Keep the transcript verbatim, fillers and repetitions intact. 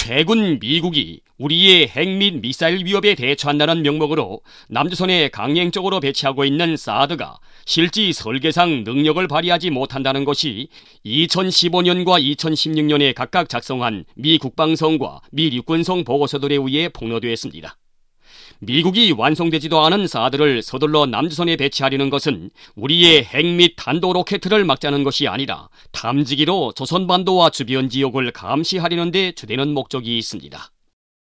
최근 미국이 우리의 핵 및 미사일 위협에 대처한다는 명목으로 남조선에 강행적으로 배치하고 있는 사드가 실제 설계상 능력을 발휘하지 못한다는 것이 이천십오 년과 이천십육 년에 각각 작성한 미 국방성과 미 육군성 보고서들에 의해 폭로되었습니다. 미국이 완성되지도 않은 사드를 서둘러 남조선에 배치하려는 것은 우리의 핵 및 탄도 로켓을 막자는 것이 아니라 탐지기로 조선반도와 주변 지역을 감시하려는 데 주되는 목적이 있습니다.